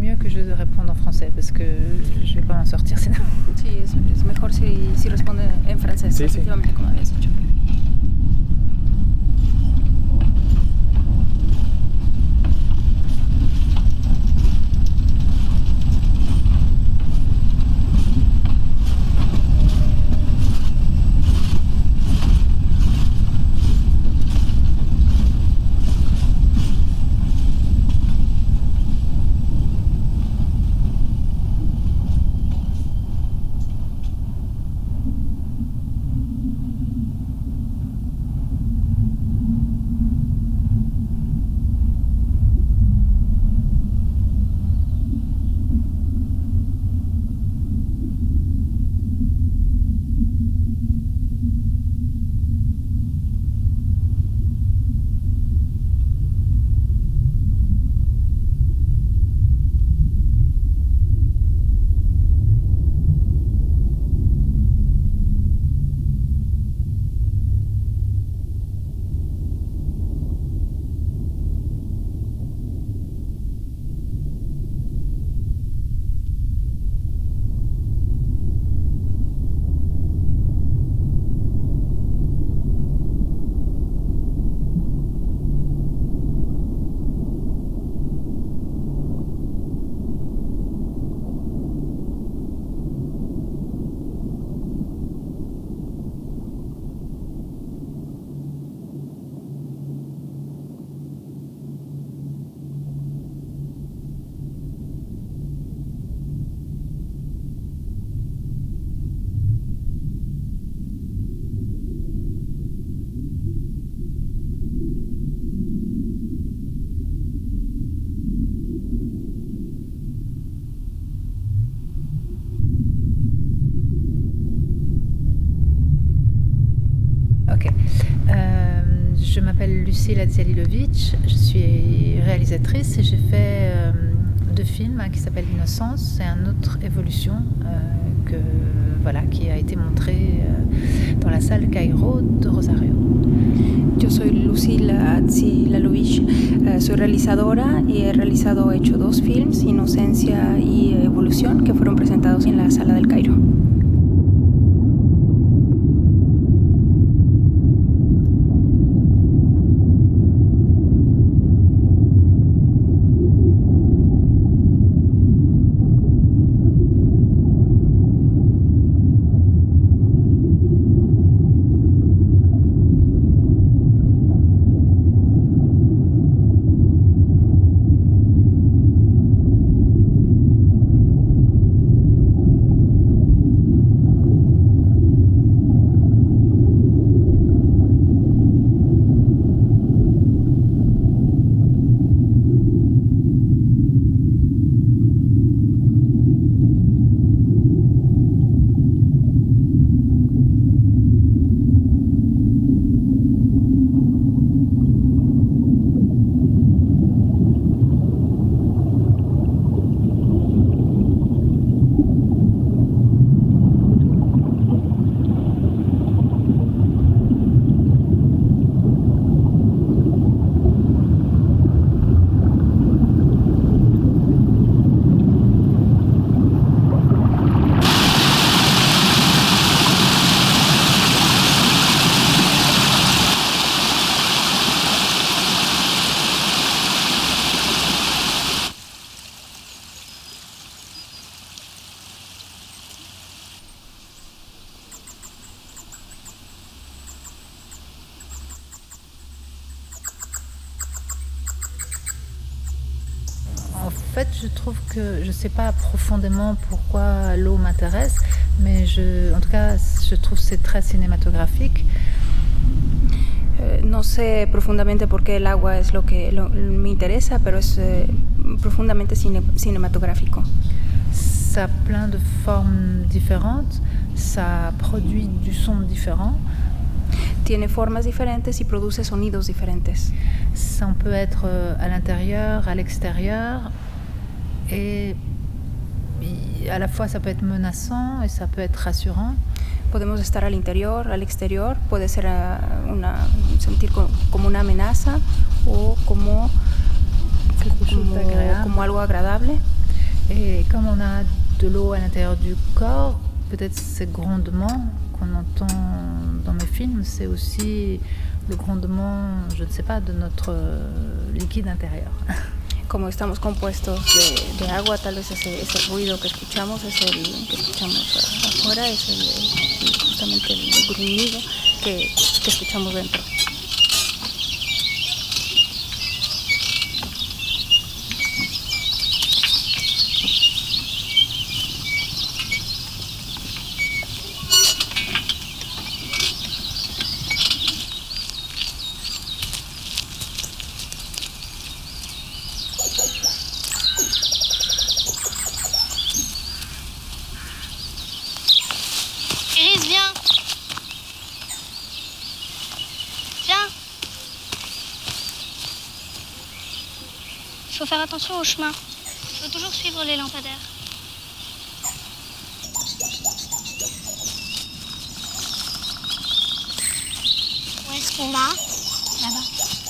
mieux que je réponde en français parce que je vais pas m'en sortir sinon. Sí, es mejor si responde en francés, Sí, efectivamente, como habías dicho. Je m'appelle Lucile Adzialilovic, je suis réalisatrice et j'ai fait 2 films, un qui s'appelle Innocence et un autre Évolution, qui a été montré dans la salle Cairo de Rosario. Yo soy Lucila Adzialilovic, soy realizadora y he hecho 2 films, Inocencia y Evolución, que fueron presentados en la sala del Cairo. En fait, je trouve que je ne sais pas profondément pourquoi l'eau m'intéresse, mais en tout cas, je trouve que c'est très cinématographique. No sé profundamente por qué el agua es lo que me interesa, pero es profundamente cinematográfico. Ça a plein de formes différentes, ça produit du son différent. Tiene formas diferentes y produce sonidos diferentes. Ça peut être à l'intérieur, à l'extérieur, et à la fois ça peut être menaçant et ça peut être rassurant. Podemos estar al interior, al exterior, puede ser sentir como una amenaza o como algo agradable. Et comme on a de l'eau à l'intérieur du corps, peut-être ces grondements qu'on entend dans mes films, c'est aussi le grondement, je ne sais pas, de notre liquide intérieur. Como estamos compuestos de agua, tal vez ese ruido que escuchamos es el que escuchamos afuera, es justamente el gruñido que escuchamos dentro. Iris, viens. Viens. Il faut faire attention au chemin. Il faut toujours suivre les lampadaires. Où est-ce qu'on va? Là-bas.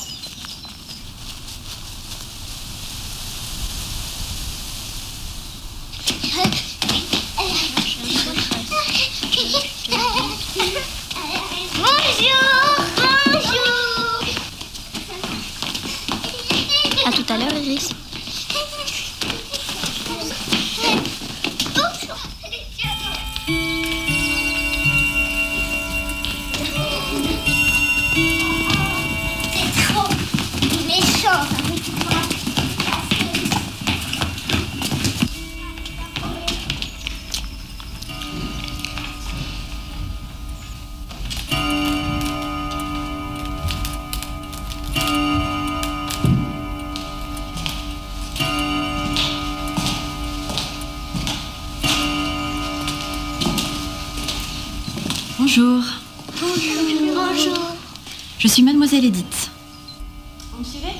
Bonjour, bonjour. À tout à l'heure, Iris. C'est trop méchant. Bonjour. Bonjour. Bonjour. Je suis mademoiselle Edith. Vous me suivez?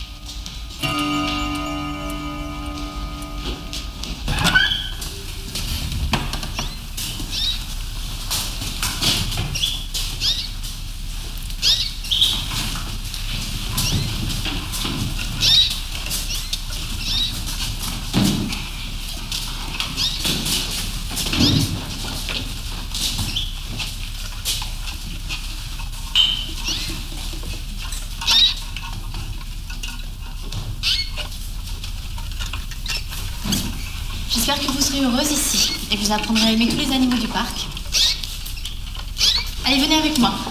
J'espère que vous serez heureuse ici et que vous apprendrez à aimer tous les animaux du parc. Allez, venez avec moi.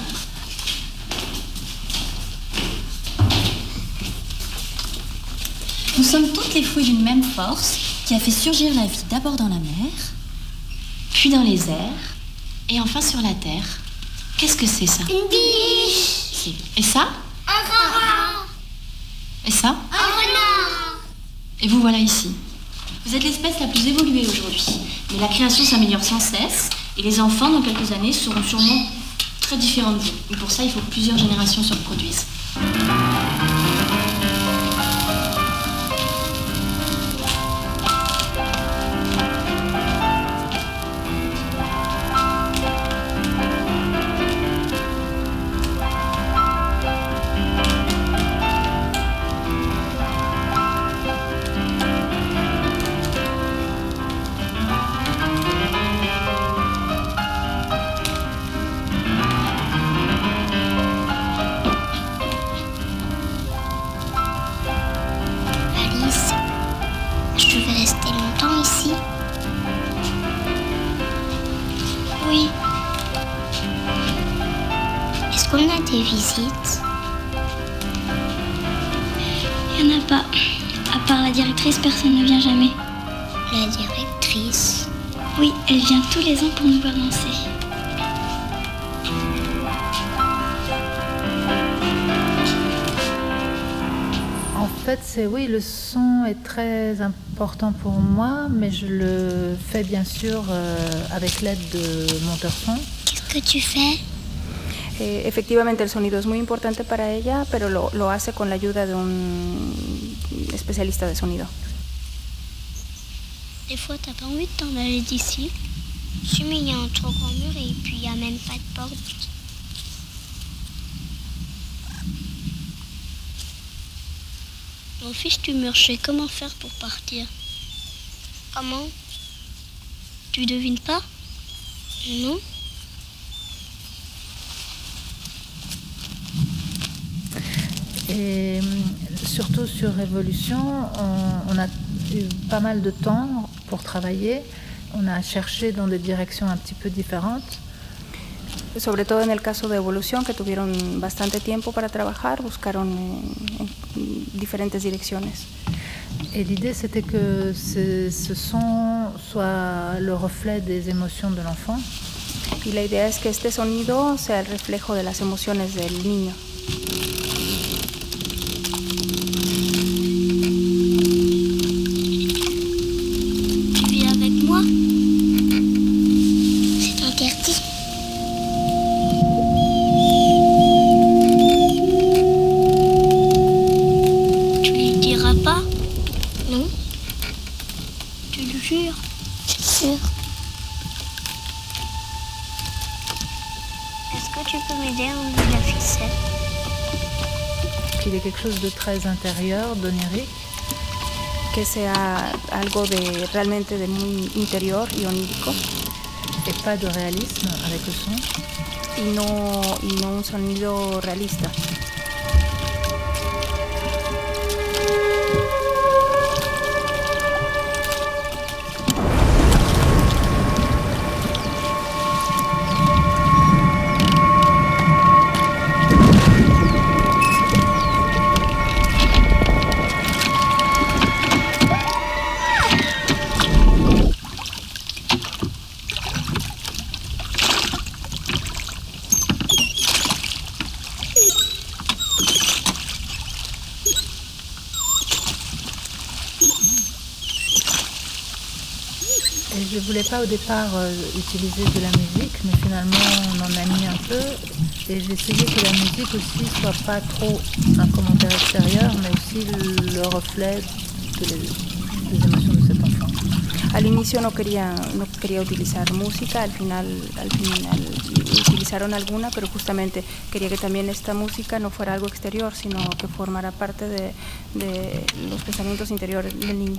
Nous sommes toutes les fruits d'une même force qui a fait surgir la vie d'abord dans la mer, puis dans les airs et enfin sur la terre. Qu'est-ce que c'est ça? Une biche. Et ça? Un rat. Et ça? Un renard. Et vous voilà ici. Vous êtes l'espèce la plus évoluée aujourd'hui. Mais la création s'améliore sans cesse et les enfants, dans quelques années, seront sûrement très différents de vous. Et pour ça, il faut que plusieurs générations se reproduisent. Alice, je vais rester longtemps ici? Oui. Est-ce qu'on a des visites? Il n'y en a pas. À part la directrice, personne ne vient jamais. La directrice? Oui, elle vient tous les ans pour nous voir danser. En fait, oui, le son est très important pour moi, mais je le fais bien sûr avec l'aide de monteurs son. Qu'est-ce que tu fais? Efectivamente, el sonido es muy importante para ella, pero lo hace con la ayuda de un especialista de sonido. Des fois, t'as pas envie de t'en aller d'ici? Si, mais il y a un trop grand mur et puis il n'y a même pas de porte. M'en fiche du mur, je sais comment faire pour partir. Comment? Tu devines pas? Non. Et surtout sur Révolution, on a eu pas mal de temps pour travailler. On a cherché dans des directions un petit peu différentes. Sobre todo en el caso de Evolución, que tuvieron bastante tiempo para trabajar, buscaron en diferentes direcciones. Et l'idée, c'était que ce son soit le reflet des émotions de l'enfant. Y la idea es que este sonido sea el reflejo de las emociones del niño. Tu viens avec moi? C'est interdit. Tu lui diras pas? Non. Tu le jures? C'est sûr. Est-ce que tu peux m'aider à enlever la ficelle? Qu'il y ait quelque chose de très intérieur, d'onirique. Que sea algo de realmente de muy interior y onírico. Et pas de réalisme avec le son. Y no un sonido realista. Et je ne voulais pas au départ utiliser de la musique, mais finalement on en a mis un peu. Et j'ai essayé que la musique aussi soit pas trop un commentaire extérieur, mais aussi le reflet des émotions de cet enfant. Al inicio no quería utilizar música, al final utilizaron alguna, pero justamente quería que también esta música no fuera algo exterior, sino que formara parte de los pensamientos interiores del niño.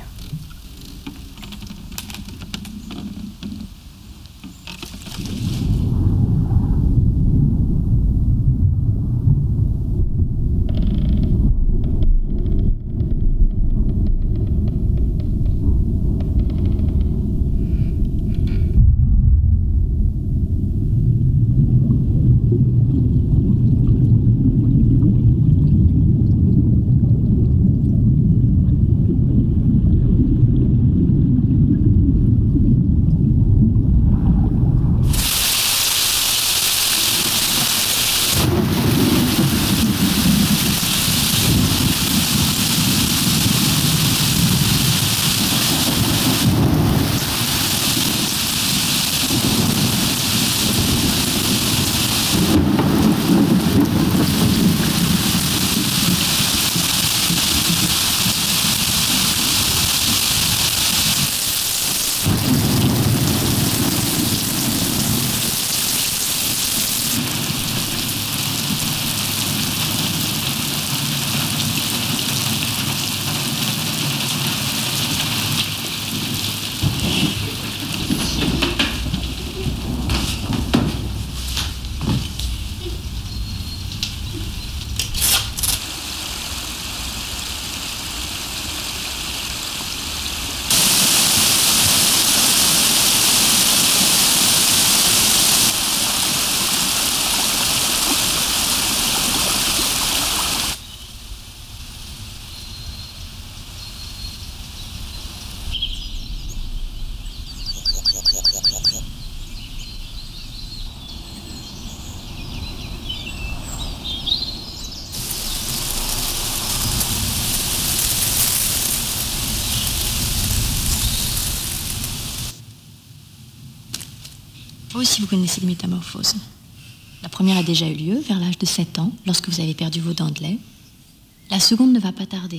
Vous aussi, vous connaissez les métamorphoses. La première a déjà eu lieu, vers l'âge de 7 ans, lorsque vous avez perdu vos dents de lait. La seconde ne va pas tarder.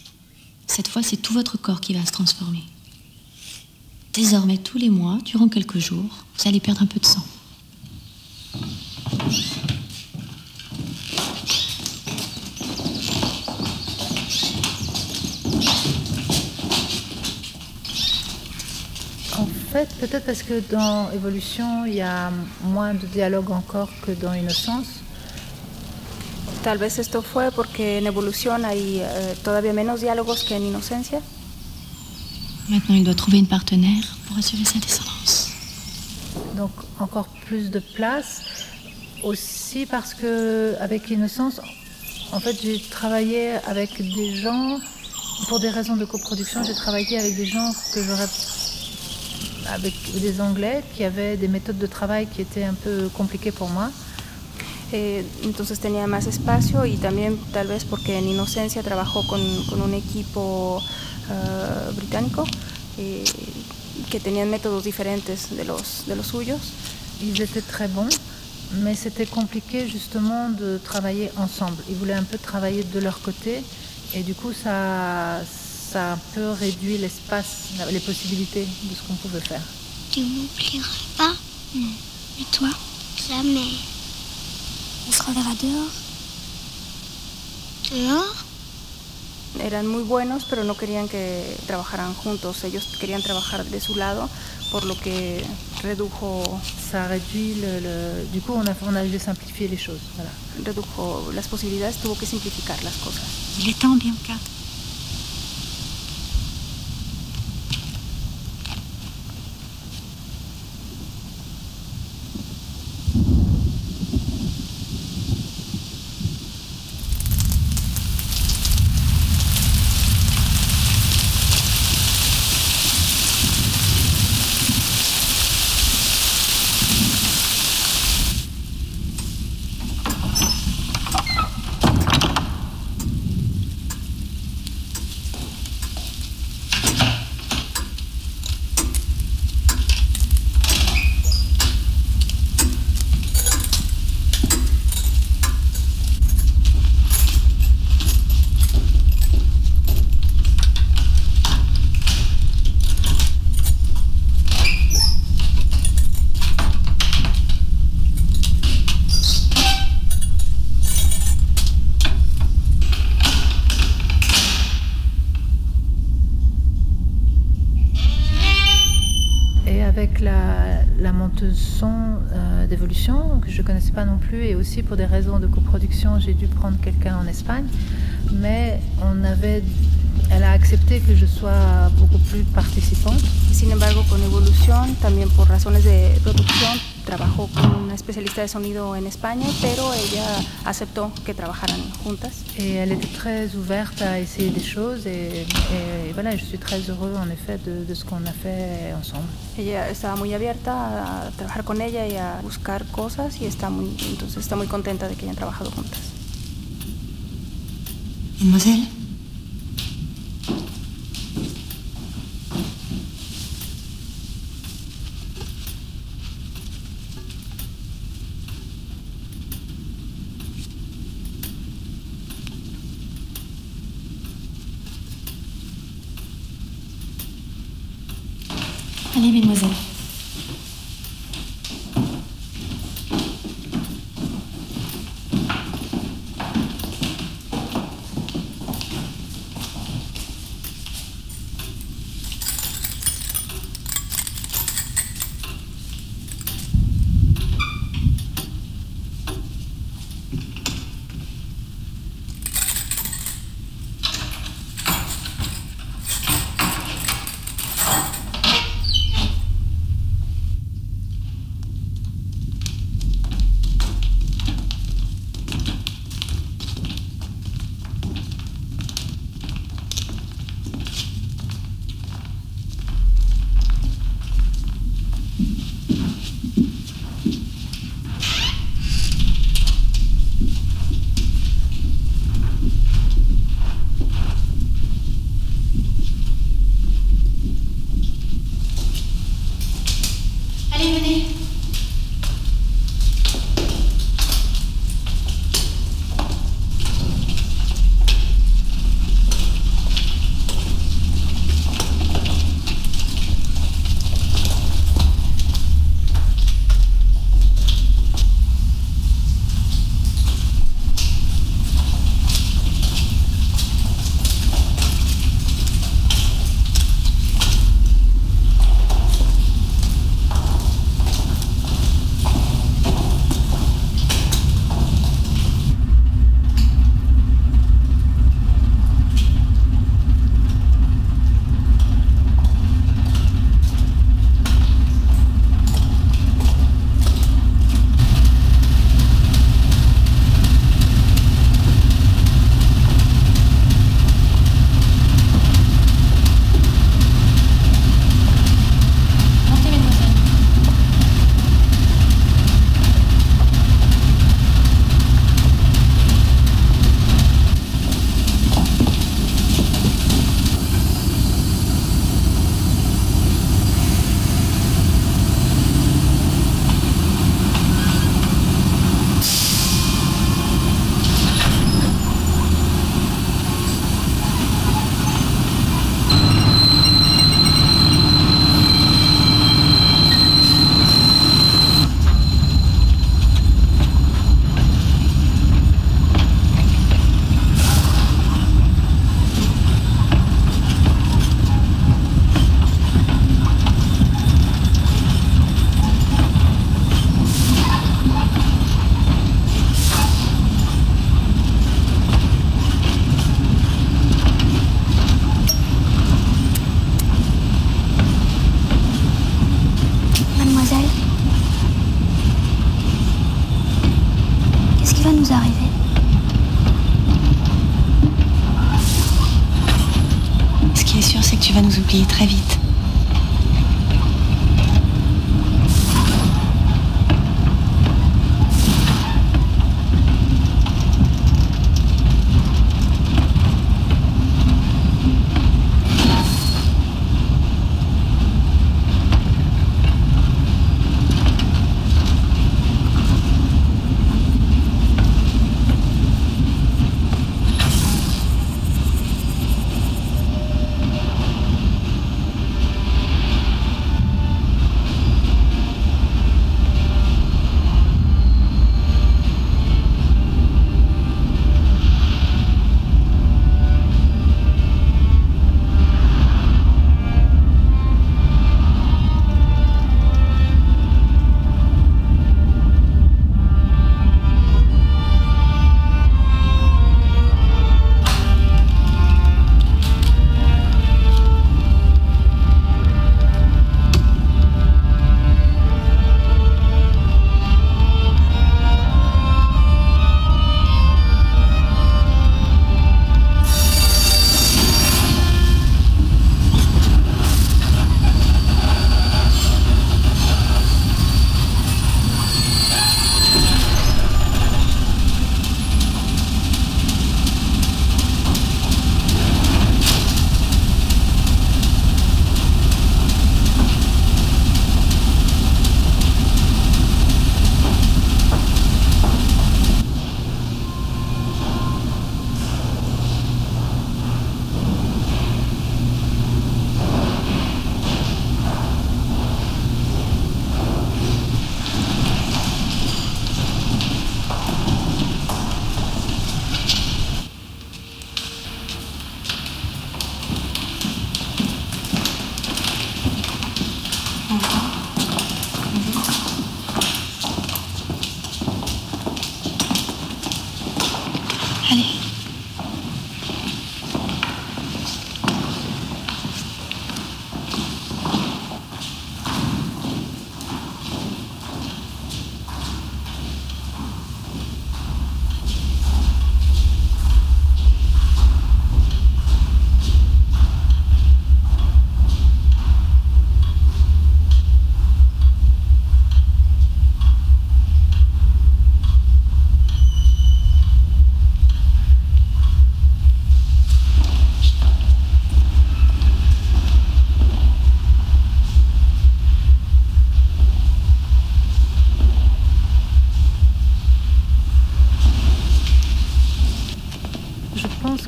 Cette fois, c'est tout votre corps qui va se transformer. Désormais, tous les mois, durant quelques jours, vous allez perdre un peu de sang. En fait, peut-être parce que dans Évolution, il y a moins de dialogue encore que dans Innocence. Tal vez esto fue porque en Evolución hay todavía menos diálogos que en Inocencia. Maintenant, il doit trouver une partenaire pour assurer sa descendance. Donc encore plus de place. Aussi parce que avec Innocence, en fait, j'ai travaillé avec des gens, pour des raisons de coproduction, j'ai travaillé avec des gens avec des Anglais qui avaient des méthodes de travail qui étaient un peu compliquées pour moi. Entonces tenía más espacio y también tal vez porque en Inocencia trabajó con un equipo británico que tenían métodos diferentes de los suyos. Ils étaient très bons, mais c'était compliqué justement de travailler ensemble. Ils voulaient un peu travailler de leur côté et du coup ça a un peu réduit l'espace, les possibilités de ce qu'on pouvait faire. Tu m'oublieras pas? Non. Et toi? Jamais. On se reverra dehors? Dehors? Eran muy buenos, pero no querían que trabajaran juntos. Ellos querían trabajar de su lado, por lo que redujo... Ça a réduit du coup, on a dû simplifier les choses. Voilà. Redujo las posibilidades, tuvo que simplificar las cosas. Il est temps, Bianca. Avec la monteuse son d'Évolution, que je ne connaissais pas non plus, et aussi pour des raisons de coproduction, j'ai dû prendre quelqu'un en Espagne, mais elle a accepté que je sois beaucoup plus participante. Sin embargo, con Evolución, también por razones de producción, trabajó con una especialista de sonido en España, pero ella aceptó que trabajaran juntas. Et elle était très ouverte à essayer des choses, et voilà, je suis très heureux en effet de ce qu'on a fait ensemble. Ella estaba muy abierta a trabajar con ella y a buscar cosas, y entonces está muy contenta de que hayan trabajado juntas. Mademoiselle? Allez, mesdemoiselles.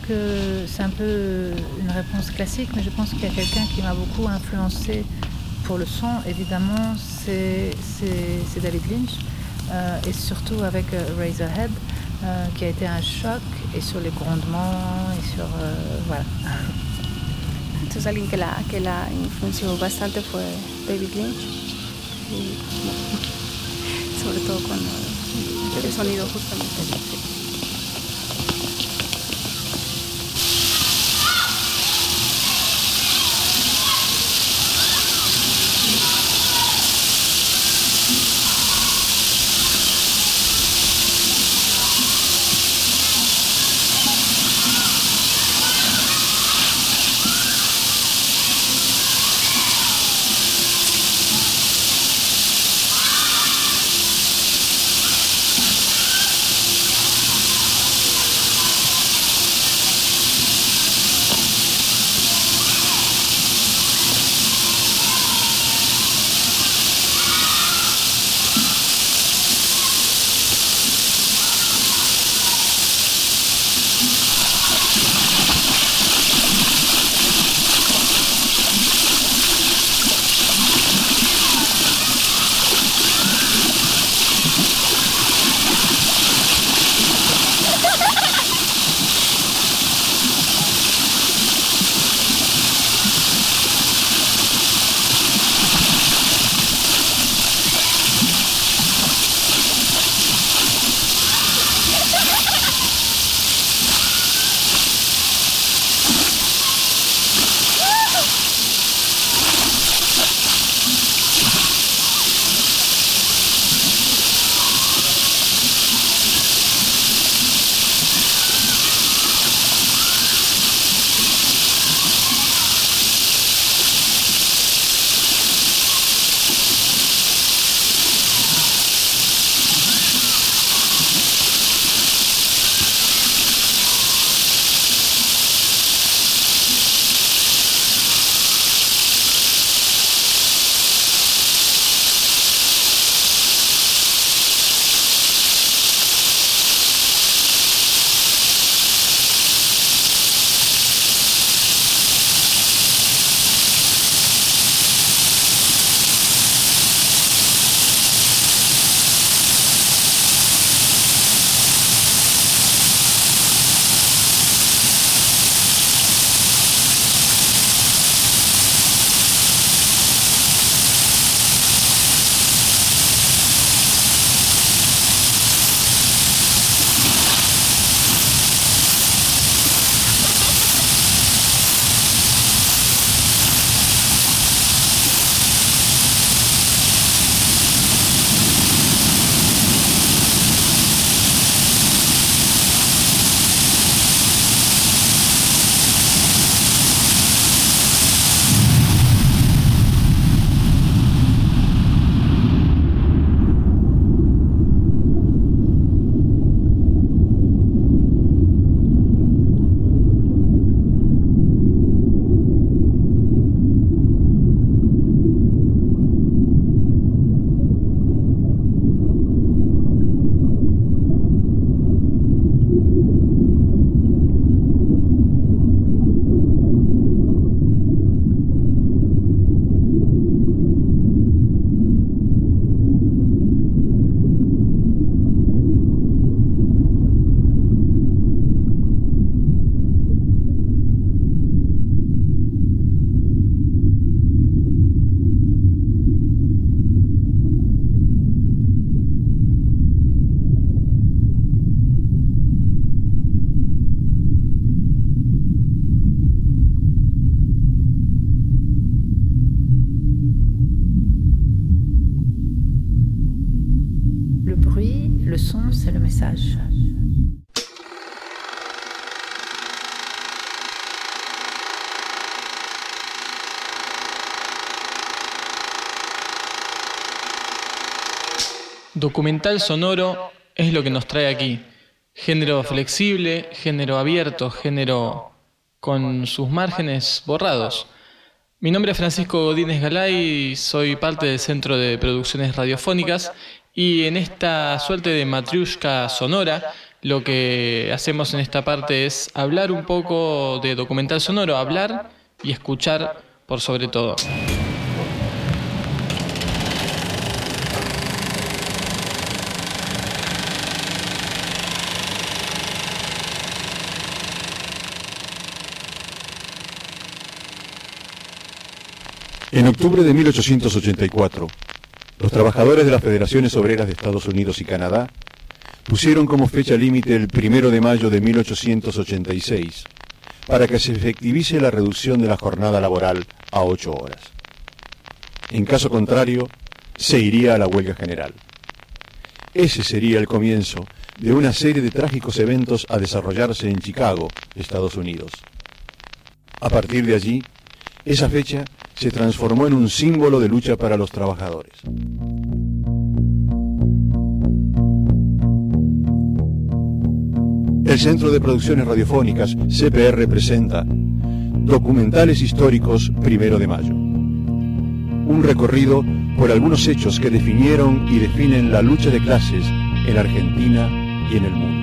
que c'est un peu une réponse classique, mais je pense qu'il y a quelqu'un qui m'a beaucoup influencé pour le son. Évidemment, c'est David Lynch, et surtout avec Razorhead, qui a été un choc, et sur les grondements, et sur... voilà. Entonces alguien que la influenció bastante fue David Lynch, y, sobre todo con el sonido justamente. message. Documental sonoro es lo que nos trae aquí. Género flexible, género abierto, género con sus márgenes borrados. Mi nombre es Francisco Godínez Galay, soy parte del Centro de Producciones Radiofónicas y en esta suerte de matriushka sonora lo que hacemos en esta parte es hablar un poco de documental sonoro, hablar y escuchar por sobre todo. En octubre de 1884, los trabajadores de las Federaciones Obreras de Estados Unidos y Canadá pusieron como fecha límite el 1 de mayo de 1886 para que se efectivice la reducción de la jornada laboral a 8 horas. En caso contrario, se iría a la huelga general. Ese sería el comienzo de una serie de trágicos eventos a desarrollarse en Chicago, Estados Unidos. A partir de allí, esa fecha se transformó en un símbolo de lucha para los trabajadores. El Centro de Producciones Radiofónicas, CPR, presenta Documentales Históricos 1 de Mayo. Un recorrido por algunos hechos que definieron y definen la lucha de clases en Argentina y en el mundo.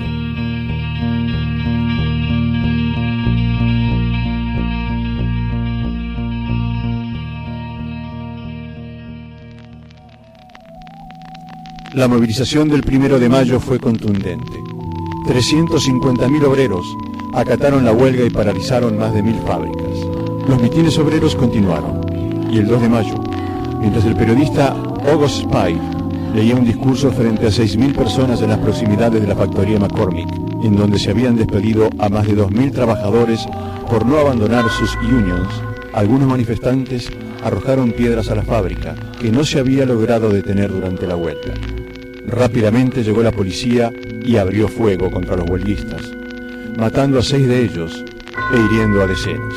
La movilización del 1 de mayo fue contundente. 350.000 obreros acataron la huelga y paralizaron más de 1.000 fábricas. Los mitines obreros continuaron, y el 2 de mayo, mientras el periodista August Spy leía un discurso frente a 6.000 personas en las proximidades de la factoría McCormick, en donde se habían despedido a más de 2.000 trabajadores por no abandonar sus unions, algunos manifestantes arrojaron piedras a la fábrica, que no se había logrado detener durante la huelga. Rápidamente llegó la policía y abrió fuego contra los huelguistas, matando a 6 de ellos e hiriendo a decenas.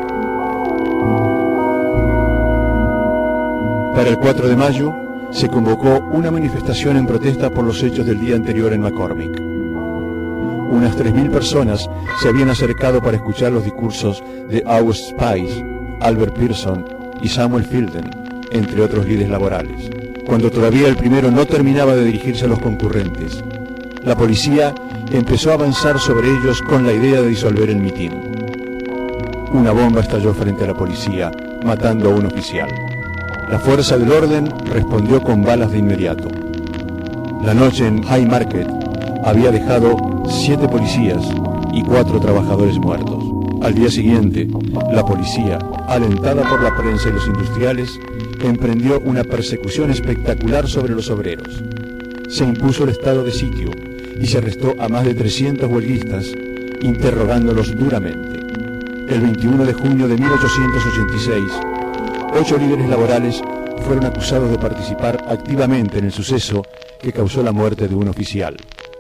Para el 4 de mayo se convocó una manifestación en protesta por los hechos del día anterior en McCormick. Unas 3.000 personas se habían acercado para escuchar los discursos de August Spies, Albert Pearson y Samuel Fielden, entre otros líderes laborales. Cuando todavía el primero no terminaba de dirigirse a los concurrentes, la policía empezó a avanzar sobre ellos con la idea de disolver el mitin. Una bomba estalló frente a la policía, matando a un oficial. La fuerza del orden respondió con balas de inmediato. La noche en High Market había dejado 7 policías y 4 trabajadores muertos. Al día siguiente, la policía, alentada por la prensa y los industriales, emprendió una persecución espectacular sobre los obreros. Se impuso el estado de sitio y se arrestó a más de 300 huelguistas, interrogándolos duramente. El 21 de junio de 1886, 8 líderes laborales fueron acusados de participar activamente en el suceso que causó la muerte de un oficial.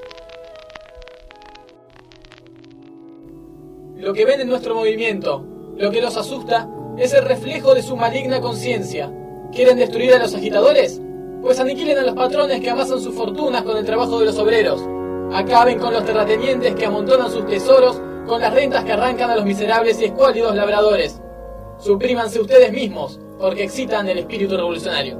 Lo que ven en nuestro movimiento, lo que los asusta, es el reflejo de su maligna conciencia. ¿Quieren destruir a los agitadores? Pues aniquilen a los patrones que amasan sus fortunas con el trabajo de los obreros. Acaben con los terratenientes que amontonan sus tesoros con las rentas que arrancan a los miserables y escuálidos labradores. Suprímanse ustedes mismos, porque excitan el espíritu revolucionario.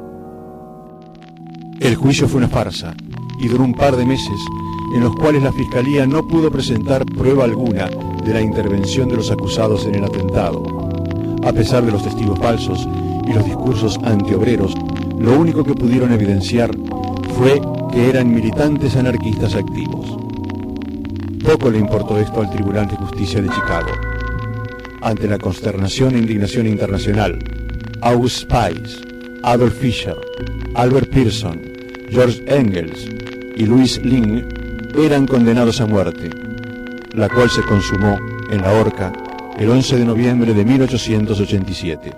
El juicio fue una farsa y duró un par de meses, en los cuales la Fiscalía no pudo presentar prueba alguna de la intervención de los acusados en el atentado. A pesar de los testigos falsos y los discursos antiobreros, lo único que pudieron evidenciar fue que eran militantes anarquistas activos. Poco le importó esto al Tribunal de Justicia de Chicago. Ante la consternación e indignación internacional, August Spies, Adolf Fischer, Albert Pearson, George Engels y Louis Lingg eran condenados a muerte, la cual se consumó en la horca el 11 de noviembre de 1887.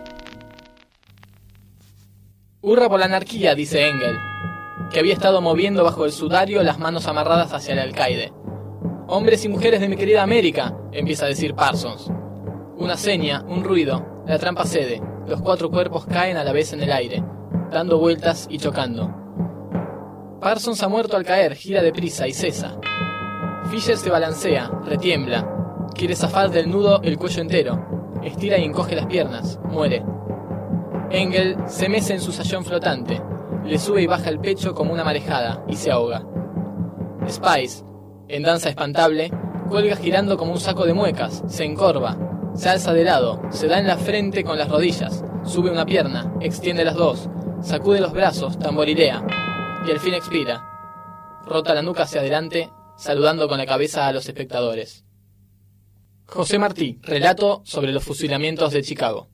Hurra por la anarquía, dice Engels, que había estado moviendo bajo el sudario las manos amarradas hacia el alcaide. Hombres y mujeres de mi querida América, empieza a decir Parsons. Una seña, un ruido, la trampa cede, los 4 cuerpos caen a la vez en el aire, dando vueltas y chocando. Parsons ha muerto al caer, gira deprisa y cesa. Fischer se balancea, retiembla, quiere zafar del nudo el cuello entero, estira y encoge las piernas, muere. Engel se mece en su sayón flotante, le sube y baja el pecho como una marejada y se ahoga. Spies, En danza espantable, cuelga girando como un saco de muecas, se encorva, se alza de lado, se da en la frente con las rodillas, sube una pierna, extiende las dos, sacude los brazos, tamborilea, y al fin expira. Rota la nuca hacia adelante, saludando con la cabeza a los espectadores. José Martí, relato sobre los fusilamientos de Chicago.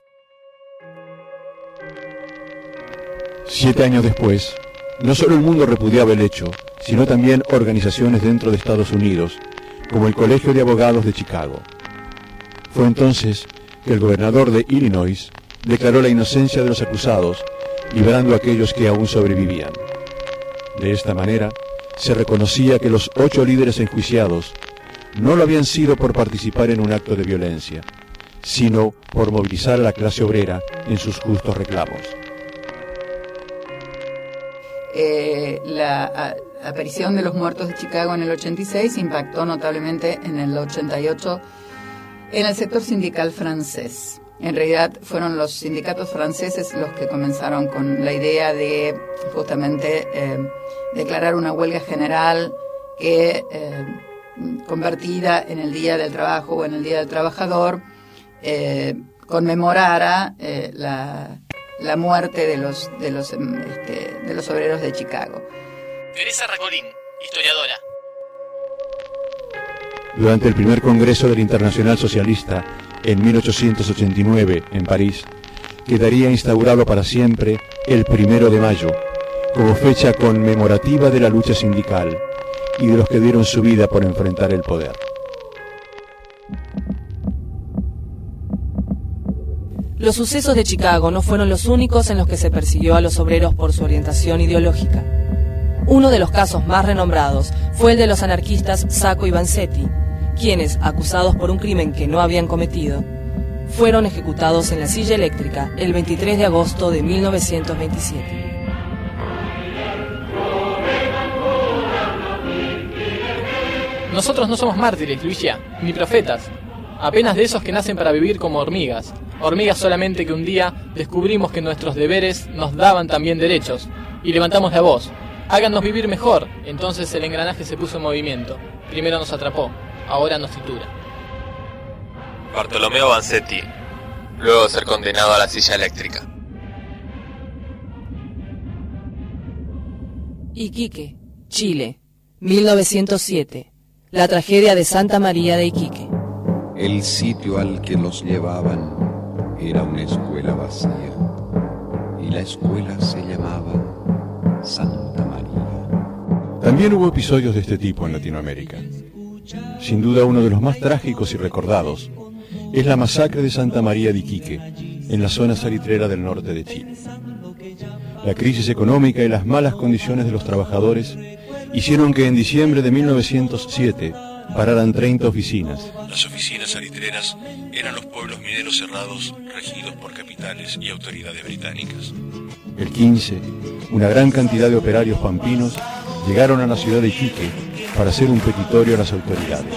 7 años después, no solo el mundo repudiaba el hecho, sino también organizaciones dentro de Estados Unidos, como el Colegio de Abogados de Chicago. Fue entonces que el gobernador de Illinois declaró la inocencia de los acusados, librando a aquellos que aún sobrevivían. De esta manera, se reconocía que los 8 líderes enjuiciados no lo habían sido por participar en un acto de violencia, sino por movilizar a la clase obrera en sus justos reclamos. La aparición de los muertos de Chicago en el 86 impactó notablemente en el 88 en el sector sindical francés. En realidad fueron los sindicatos franceses los que comenzaron con la idea de justamente declarar una huelga general que convertida en el Día del Trabajo o en el Día del Trabajador conmemorara la muerte de los obreros de Chicago. Teresa Racolín, historiadora. Durante el primer Congreso del Internacional Socialista, en 1889, en París, quedaría instaurado para siempre el 1 de mayo, como fecha conmemorativa de la lucha sindical y de los que dieron su vida por enfrentar el poder. Los sucesos de Chicago no fueron los únicos en los que se persiguió a los obreros por su orientación ideológica. Uno de los casos más renombrados fue el de los anarquistas Sacco y Vanzetti, quienes, acusados por un crimen que no habían cometido, fueron ejecutados en la silla eléctrica el 23 de agosto de 1927. Nosotros no somos mártires, Luisa, ni profetas. Apenas de esos que nacen para vivir como hormigas. Hormigas solamente que un día descubrimos que nuestros deberes nos daban también derechos. Y levantamos la voz. Háganos vivir mejor. Entonces el engranaje se puso en movimiento. Primero nos atrapó, ahora nos tritura. Bartolomeo Vanzetti, luego de ser condenado a la silla eléctrica. Iquique, Chile, 1907. La tragedia de Santa María de Iquique. El sitio al que los llevaban era una escuela vacía, y la escuela se llamaba Santa María. También hubo episodios de este tipo en Latinoamérica. Sin duda uno de los más trágicos y recordados es la masacre de Santa María de Iquique, en la zona salitrera del norte de Chile. La crisis económica y las malas condiciones de los trabajadores hicieron que en diciembre de 1907 pararan 30 oficinas. Las oficinas salitreras eran los pueblos mineros cerrados regidos por capitales y autoridades británicas. El 15, una gran cantidad de operarios pampinos llegaron a la ciudad de Iquique para hacer un petitorio a las autoridades.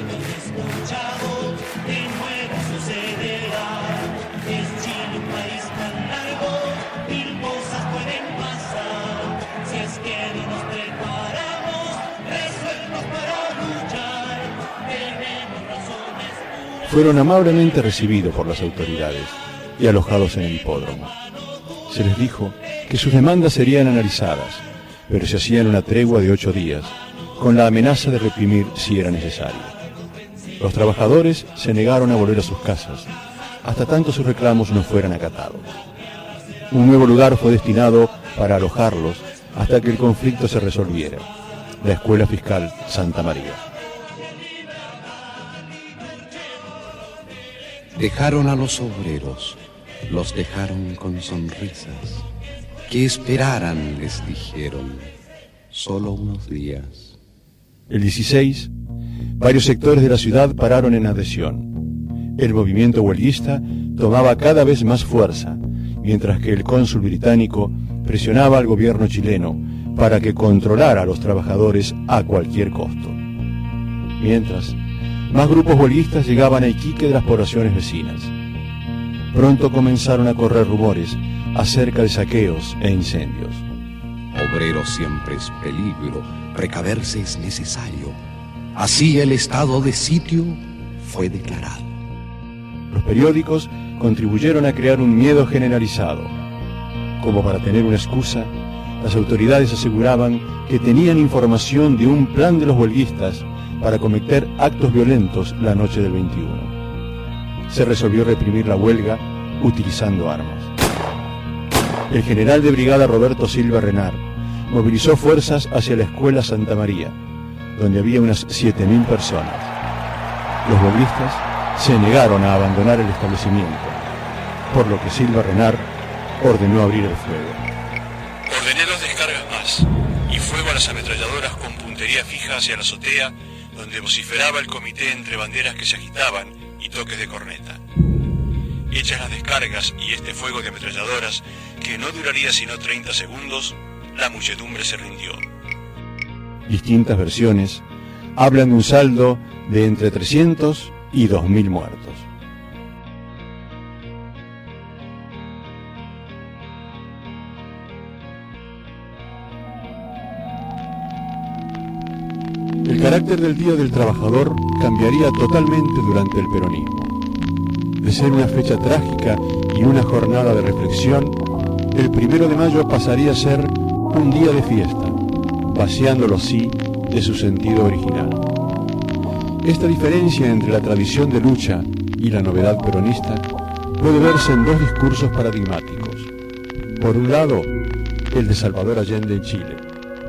Fueron amablemente recibidos por las autoridades y alojados en el hipódromo. Se les dijo que sus demandas serían analizadas, pero se hacían una tregua de 8 días, con la amenaza de reprimir si era necesario. Los trabajadores se negaron a volver a sus casas, hasta tanto sus reclamos no fueran acatados. Un nuevo lugar fue destinado para alojarlos hasta que el conflicto se resolviera, la Escuela Fiscal Santa María. Dejaron a los obreros, los dejaron con sonrisas. Que esperaran, les dijeron, solo unos días. El 16, varios sectores de la ciudad pararon en adhesión. El movimiento huelguista tomaba cada vez más fuerza, mientras que el cónsul británico presionaba al gobierno chileno para que controlara a los trabajadores a cualquier costo. Mientras, más grupos huelguistas llegaban a Iquique de las poblaciones vecinas. Pronto comenzaron a correr rumores acerca de saqueos e incendios. Obrero siempre es peligro, precaverse es necesario. Así el estado de sitio fue declarado. Los periódicos contribuyeron a crear un miedo generalizado. Como para tener una excusa, las autoridades aseguraban que tenían información de un plan de los huelguistas para cometer actos violentos la noche del 21. Se resolvió reprimir la huelga utilizando armas. El general de brigada Roberto Silva Renard movilizó fuerzas hacia la escuela Santa María, donde había unas 7.000 personas. Los huelguistas se negaron a abandonar el establecimiento, por lo que Silva Renard ordenó abrir el fuego. Ordené 2 descargas más y fuego a las ametralladoras con puntería fija hacia la azotea, donde vociferaba el comité entre banderas que se agitaban y toques de corneta. Hechas las descargas y este fuego de ametralladoras, que no duraría sino 30 segundos, la muchedumbre se rindió. Distintas versiones hablan de un saldo de entre 300 y 2.000 muertos. El carácter del Día del Trabajador cambiaría totalmente durante el peronismo. De ser una fecha trágica y una jornada de reflexión, el 1 de mayo pasaría a ser un día de fiesta, vaciándolo así de su sentido original. Esta diferencia entre la tradición de lucha y la novedad peronista puede verse en 2 discursos paradigmáticos. Por un lado, el de Salvador Allende en Chile.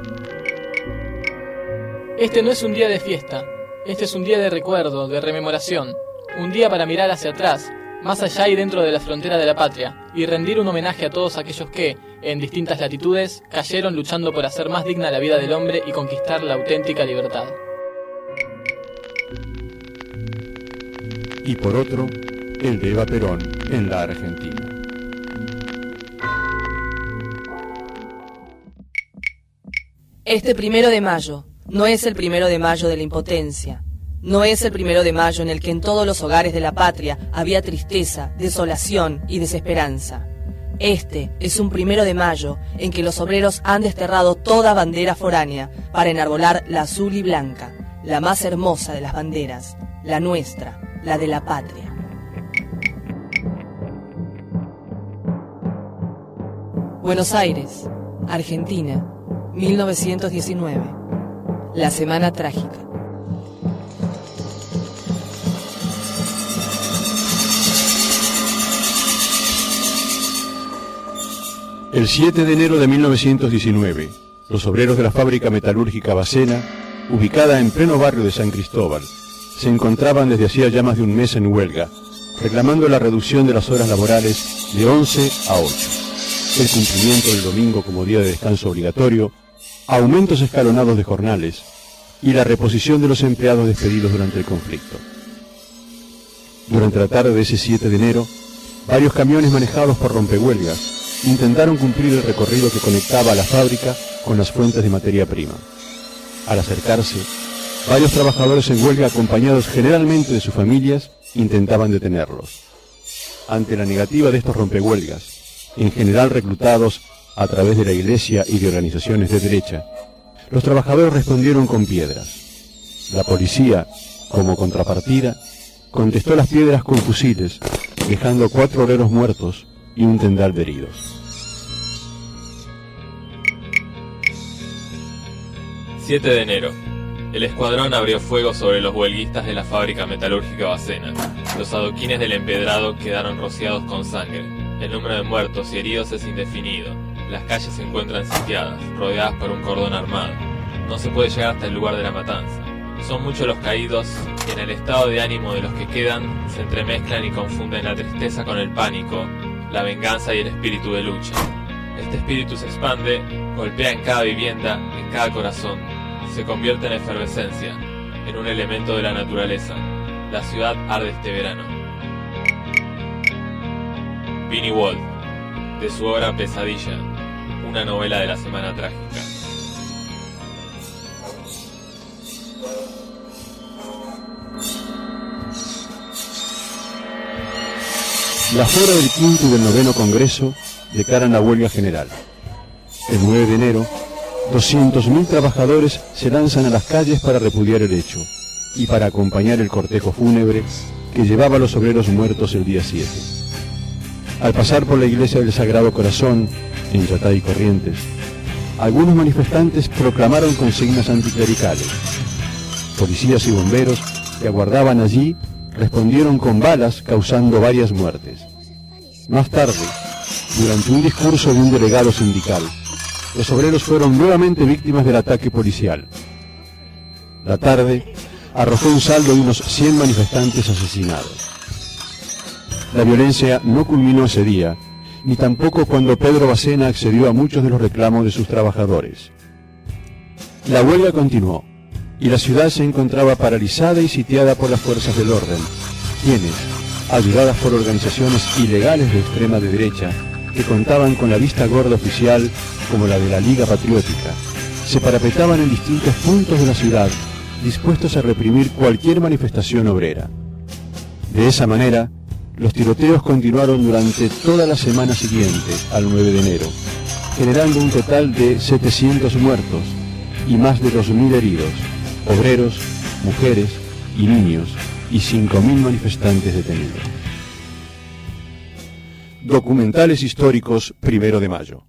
Este no es un día de fiesta, este es un día de recuerdo, de rememoración, un día para mirar hacia atrás, más allá y dentro de la frontera de la patria, y rendir un homenaje a todos aquellos que, en distintas latitudes, cayeron luchando por hacer más digna la vida del hombre y conquistar la auténtica libertad. Y por otro, el de Eva Perón en la Argentina. Este 1 de mayo no es el 1 de mayo de la impotencia. No es el 1 de mayo en el que en todos los hogares de la patria había tristeza, desolación y desesperanza. Este es un 1 de mayo en que los obreros han desterrado toda bandera foránea para enarbolar la azul y blanca, la más hermosa de las banderas, la nuestra, la de la patria. Buenos Aires, Argentina, 1919. La Semana Trágica. El 7 de enero de 1919, los obreros de la fábrica metalúrgica Bacena, ubicada en pleno barrio de San Cristóbal, se encontraban desde hacía ya más de un mes en huelga, reclamando la reducción de las horas laborales de 11 a 8, el cumplimiento del domingo como día de descanso obligatorio, aumentos escalonados de jornales y la reposición de los empleados despedidos durante el conflicto. Durante la tarde de ese 7 de enero, varios camiones manejados por rompehuelgas intentaron cumplir el recorrido que conectaba a la fábrica con las fuentes de materia prima. Al acercarse, varios trabajadores en huelga, acompañados generalmente de sus familias, intentaban detenerlos. Ante la negativa de estos rompehuelgas, en general reclutados a través de la iglesia y de organizaciones de derecha, los trabajadores respondieron con piedras. La policía, como contrapartida, contestó las piedras con fusiles, dejando 4 obreros muertos y un tendal de heridos. 7 de enero. El escuadrón abrió fuego sobre los huelguistas de la fábrica metalúrgica Bacena. Los adoquines del empedrado quedaron rociados con sangre. El número de muertos y heridos es indefinido. Las calles se encuentran sitiadas, rodeadas por un cordón armado. No se puede llegar hasta el lugar de la matanza. Son muchos los caídos y en el estado de ánimo de los que quedan se entremezclan y confunden la tristeza con el pánico, la venganza y el espíritu de lucha. Este espíritu se expande, golpea en cada vivienda, en cada corazón. Se convierte en efervescencia, en un elemento de la naturaleza. La ciudad arde este verano. Vinnie Wold, de su obra Pesadilla, una novela de la Semana Trágica. Las horas del 5º y del 9º Congreso declaran la huelga general. El 9 de enero, 200.000 trabajadores se lanzan a las calles para repudiar el hecho. y para acompañar el cortejo fúnebre que llevaba a los obreros muertos el día 7. Al pasar por la iglesia del Sagrado Corazón, en Yatay y Corrientes, algunos manifestantes proclamaron consignas anticlericales. Policías y bomberos que aguardaban allí respondieron con balas, causando varias muertes. Más tarde, durante un discurso de un delegado sindical, los obreros fueron nuevamente víctimas del ataque policial. La tarde arrojó un saldo de unos 100 manifestantes asesinados. La violencia no culminó ese día, ni tampoco cuando Pedro Bacena accedió a muchos de los reclamos de sus trabajadores. La huelga continuó, y la ciudad se encontraba paralizada y sitiada por las fuerzas del orden, quienes, ayudadas por organizaciones ilegales de extrema derecha, que contaban con la vista gorda oficial como la de la Liga Patriótica, se parapetaban en distintos puntos de la ciudad, dispuestos a reprimir cualquier manifestación obrera. De esa manera, los tiroteos continuaron durante toda la semana siguiente al 9 de enero, generando un total de 700 muertos y más de 2.000 heridos, obreros, mujeres y niños, y 5.000 manifestantes detenidos. Documentales históricos 1 de mayo.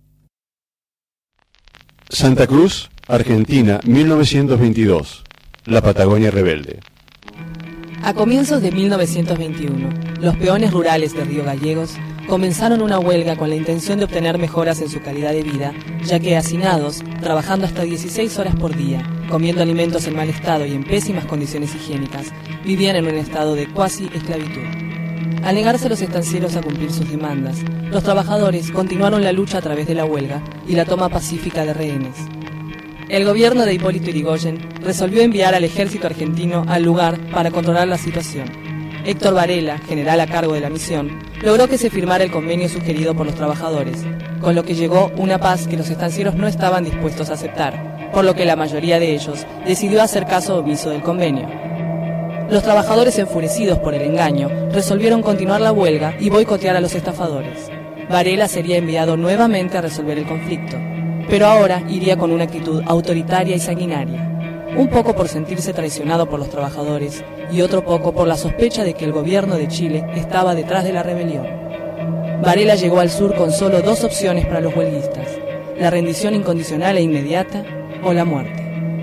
Santa Cruz, Argentina, 1922. La Patagonia rebelde. A comienzos de 1921, los peones rurales de Río Gallegos comenzaron una huelga con la intención de obtener mejoras en su calidad de vida, ya que hacinados, trabajando hasta 16 horas por día, comiendo alimentos en mal estado y en pésimas condiciones higiénicas, vivían en un estado de cuasi esclavitud. Al negarse los estancieros a cumplir sus demandas, los trabajadores continuaron la lucha a través de la huelga y la toma pacífica de rehenes. El gobierno de Hipólito Yrigoyen resolvió enviar al ejército argentino al lugar para controlar la situación. Héctor Varela, general a cargo de la misión, logró que se firmara el convenio sugerido por los trabajadores, con lo que llegó una paz que los estancieros no estaban dispuestos a aceptar, por lo que la mayoría de ellos decidió hacer caso omiso del convenio. Los trabajadores, enfurecidos por el engaño, resolvieron continuar la huelga y boicotear a los estafadores. Varela sería enviado nuevamente a resolver el conflicto, pero ahora iría con una actitud autoritaria y sanguinaria, un poco por sentirse traicionado por los trabajadores y otro poco por la sospecha de que el gobierno de Chile estaba detrás de la rebelión. Varela llegó al sur con solo 2 opciones para los huelguistas: la rendición incondicional e inmediata o la muerte.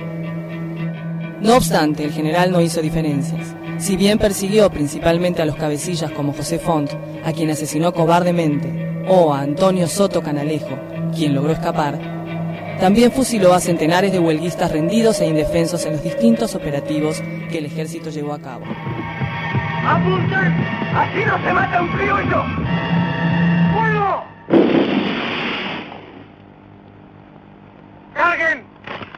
No obstante, el general no hizo diferencias. Si bien persiguió principalmente a los cabecillas como José Font, a quien asesinó cobardemente, o a Antonio Soto Canalejo, quien logró escapar, también fusiló a centenares de huelguistas rendidos e indefensos en los distintos operativos que el ejército llevó a cabo. ¡Apunten! ¡Así no se mata un criollo! ¡Fuego! ¡Carguen!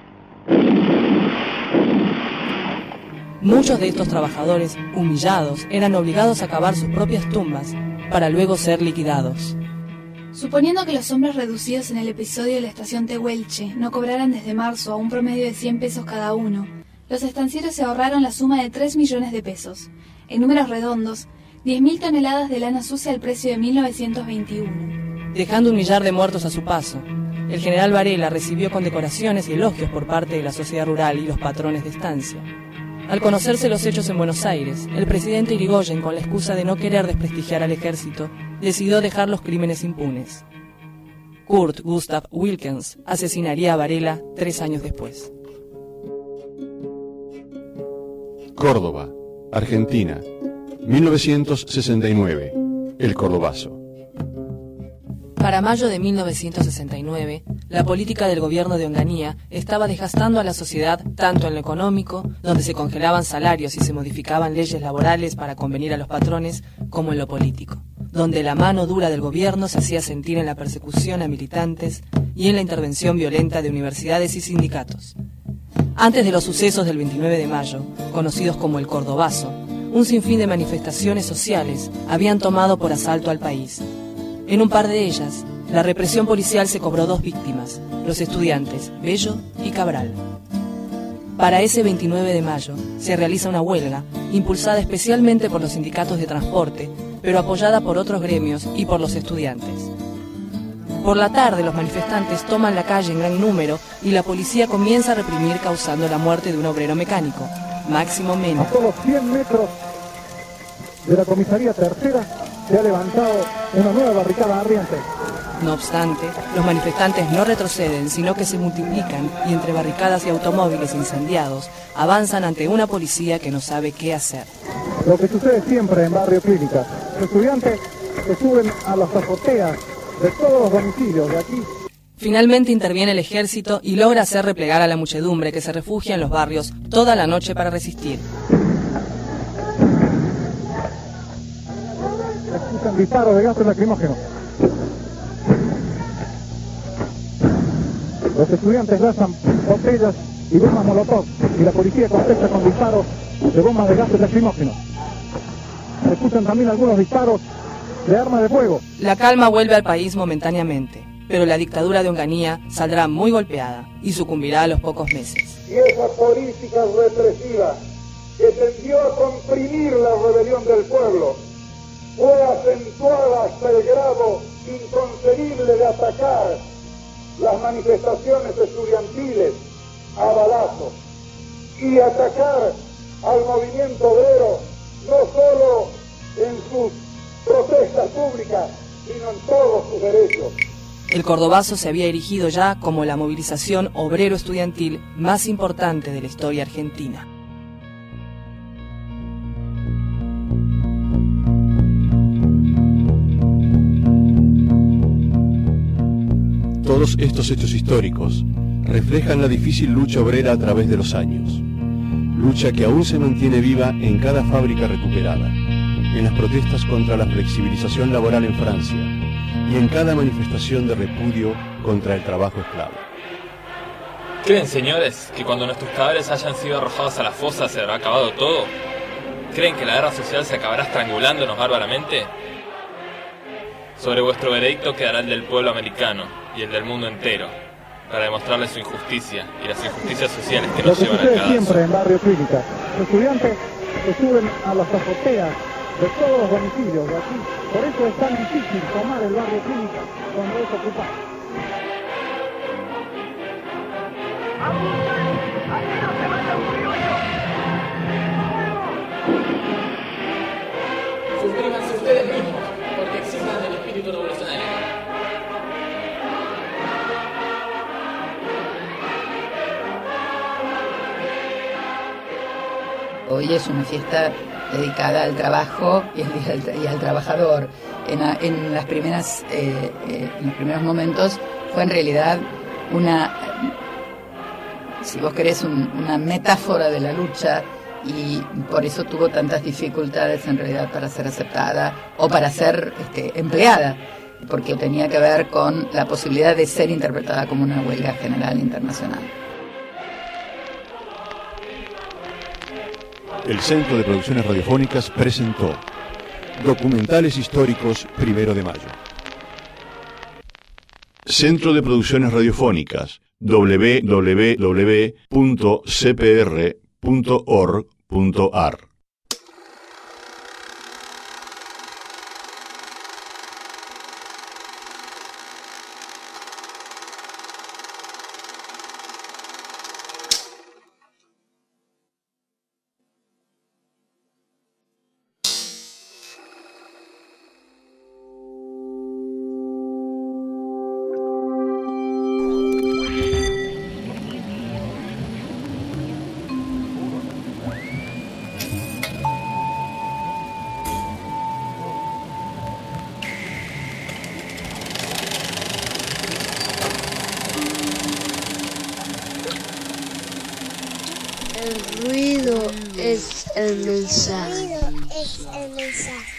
Muchos de estos trabajadores, humillados, eran obligados a cavar sus propias tumbas para luego ser liquidados. Suponiendo que los hombres reducidos en el episodio de la estación Tehuelche no cobraran desde marzo a un promedio de 100 pesos cada uno, los estancieros se ahorraron la suma de 3 millones de pesos. En números redondos, 10.000 toneladas de lana sucia al precio de 1921. Dejando 1 millar de muertos a su paso, el general Varela recibió condecoraciones y elogios por parte de la sociedad rural y los patrones de estancia. Al conocerse los hechos en Buenos Aires, el presidente Yrigoyen, con la excusa de no querer desprestigiar al ejército, decidió dejar los crímenes impunes. Kurt Gustav Wilkens asesinaría a Varela 3 años después. Córdoba, Argentina, 1969. El Cordobazo. Para mayo de 1969, la política del gobierno de Onganía estaba desgastando a la sociedad tanto en lo económico, donde se congelaban salarios y se modificaban leyes laborales para convenir a los patrones, como en lo político, donde la mano dura del gobierno se hacía sentir en la persecución a militantes y en la intervención violenta de universidades y sindicatos. Antes de los sucesos del 29 de mayo, conocidos como el Cordobazo, un sinfín de manifestaciones sociales habían tomado por asalto al país. En un par de ellas, la represión policial se cobró 2 víctimas, los estudiantes Bello y Cabral. Para ese 29 de mayo se realiza una huelga, impulsada especialmente por los sindicatos de transporte, pero apoyada por otros gremios y por los estudiantes. Por la tarde, los manifestantes toman la calle en gran número y la policía comienza a reprimir, causando la muerte de un obrero mecánico, máximo menos. A solo 100 metros de la comisaría tercera se ha levantado una nueva barricada ardiente. No obstante, los manifestantes no retroceden, sino que se multiplican y entre barricadas y automóviles incendiados avanzan ante una policía que no sabe qué hacer. Lo que sucede siempre en Barrio Clínica, los estudiantes se suben a las azoteas de todos los domicilios de aquí. Finalmente interviene el ejército y logra hacer replegar a la muchedumbre que se refugia en los barrios toda la noche para resistir. Escuchan disparos de gases lacrimógenos. Los estudiantes lanzan botellas y bombas molotov y la policía contesta con disparos de bombas de gases lacrimógenos. Se escuchan también algunos disparos de armas de fuego. La calma vuelve al país momentáneamente, pero la dictadura de Onganía saldrá muy golpeada y sucumbirá a los pocos meses. Y esa política represiva que tendió a comprimir la rebelión del pueblo fue acentuada hasta el grado inconcebible de atacar las manifestaciones estudiantiles a balazos y atacar al movimiento obrero no solo en sus protestas públicas, sino en todos sus derechos. El Cordobazo se había erigido ya como la movilización obrero-estudiantil más importante de la historia argentina. Todos estos hechos históricos reflejan la difícil lucha obrera a través de los años. Lucha que aún se mantiene viva en cada fábrica recuperada, en las protestas contra la flexibilización laboral en Francia y en cada manifestación de repudio contra el trabajo esclavo. ¿Creen, señores, que cuando nuestros cadáveres hayan sido arrojados a la fosa se habrá acabado todo? ¿Creen que la guerra social se acabará estrangulándonos bárbaramente? Sobre vuestro veredicto quedará el del pueblo americano y el del mundo entero, para demostrarle su injusticia y las injusticias sociales que nos llevan al cadalso. Siempre en Barrio Clínica, los estudiantes se suben a las azoteas de todos los domicilios de aquí. Por eso es tan difícil tomar el Barrio Clínica cuando es ocupado. ¡Aquí no se mata un criollo! Suscríbanse ustedes mismos, porque exijan el espíritu revolucionario. Hoy es una fiesta dedicada al trabajo y al trabajador. En los primeros momentos fue en realidad si vos querés, una metáfora de la lucha, y por eso tuvo tantas dificultades en realidad para ser aceptada o para ser empleada, porque tenía que ver con la posibilidad de ser interpretada como una huelga general internacional. El Centro de Producciones Radiofónicas presentó Documentales Históricos 1 de Mayo. Centro de Producciones Radiofónicas, www.cpr.org.ar. El ruido es el mensaje. El ruido es el mensaje.